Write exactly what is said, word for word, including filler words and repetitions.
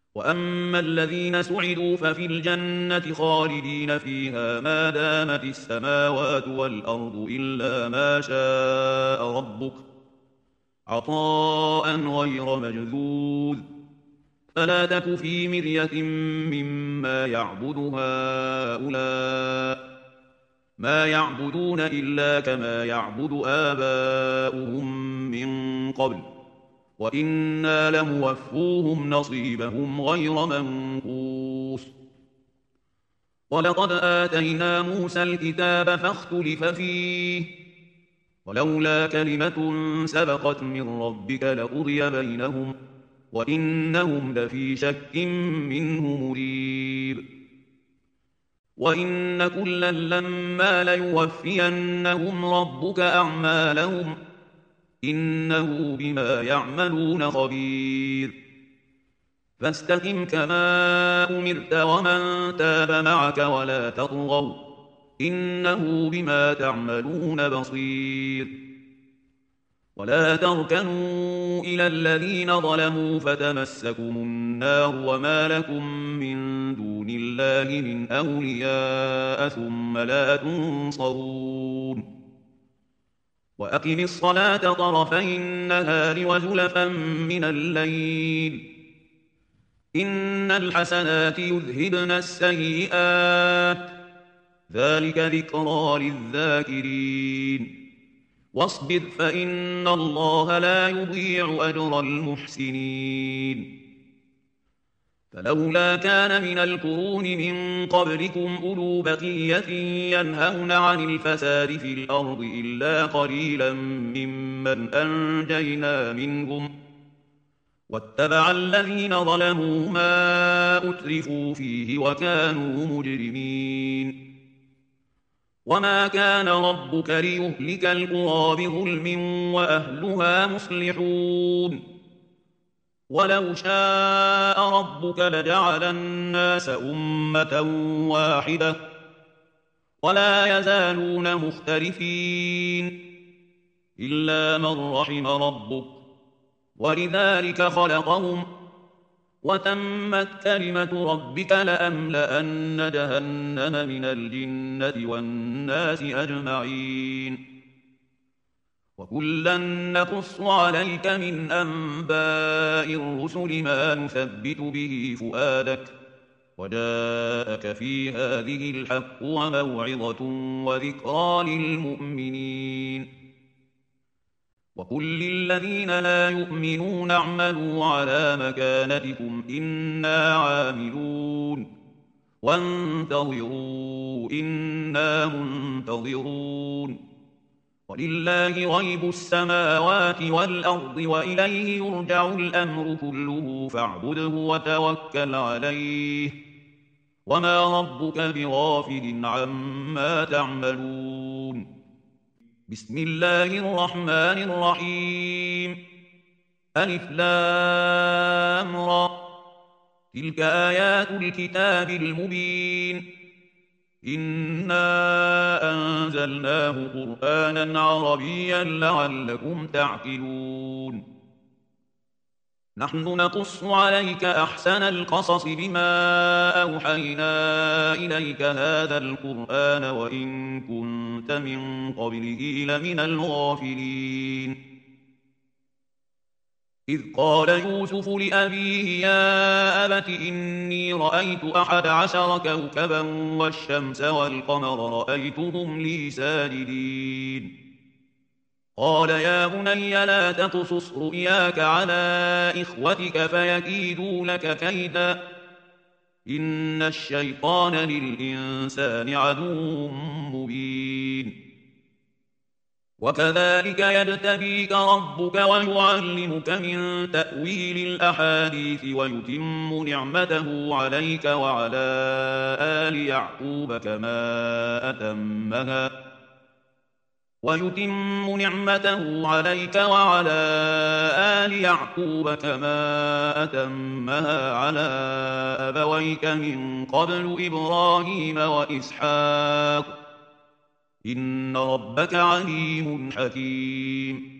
وأما الذين سعدوا ففي الجنة خالدين فيها ما دامت السماوات والأرض إلا ما شاء ربك عطاء غير مجذوذ فلا تك في مرية مما يعبد هؤلاء ما يعبدون إلا كما يعبد آباؤهم من قبل وإنا لموفوهم نصيبهم غير منقوص ولقد آتينا موسى الكتاب فاختلف فيه ولولا كلمة سبقت من ربك لقضي بينهم وإنهم لفي شك منه مريب وإن كلا لما ليوفينهم ربك أعمالهم إنه بما يعملون خبير فاستقم كما أمرت ومن تاب معك ولا تطغوا إنه بما تعملون بصير ولا تركنوا إلى الذين ظلموا فتمسكم النار وما لكم من دون الله من أولياء ثم لا تنصرون وأقم الصلاة طرفي النهار وزلفا من الليل إن الحسنات يذهبن السيئات ذلك ذكرى للذاكرين واصبر فإن الله لا يضيع أجر المحسنين فلولا كان من القرون من قبلكم أولو بقية ينهون عن الفساد في الأرض إلا قليلا ممن أنجينا منهم واتبع الذين ظلموا ما أترفوا فيه وكانوا مجرمين وما كان ربك ليهلك القرى بظلم وأهلها مصلحون ولو شاء ربك لجعل الناس أمة واحدة ولا يزالون مختلفين إلا من رحم ربك ولذلك خلقهم وتمت كلمة ربك لأملأن جهنم من الجنة والناس أجمعين وكلا نقص عليك من أنباء الرسل ما نثبت به فؤادك وجاءك في هذه الحق وموعظة وذكرى للمؤمنين وقل للذين لا يؤمنون اعملوا على مكانتكم إنا عاملون وانتظروا إنا منتظرون ولله غيب السماوات والأرض وإليه يرجع الأمر كله فاعبده وتوكل عليه وما ربك بغافل عما تعملون بسم الله الرحمن الرحيم ألف لام را تلك آيات الكتاب المبين إنا أنزلناه قرآنا عربيا لعلكم تعقلون نحن نقص عليك أحسن القصص بما أوحينا إليك هذا القرآن وإن كنت من قبله لمن الغافلين إذ قال يوسف لأبيه يا أبت إني رأيت أحد عشر كوكبا والشمس والقمر رأيتهم لي ساجدين قال يا بني لا تقصص رؤياك على إخوتك فيكيدوا لك كيدا إن الشيطان للإنسان عدو مبين وكذلك يجتبيك ربك ويعلمك من تأويل الأحاديث ويتم نعمته عليك وعلى آل يعقوب كما أتمها ويتم نعمته عليك وعلى آل يعقوب كما أتمها على أبويك من قبل إبراهيم وإسحاق إن ربك عليم حكيم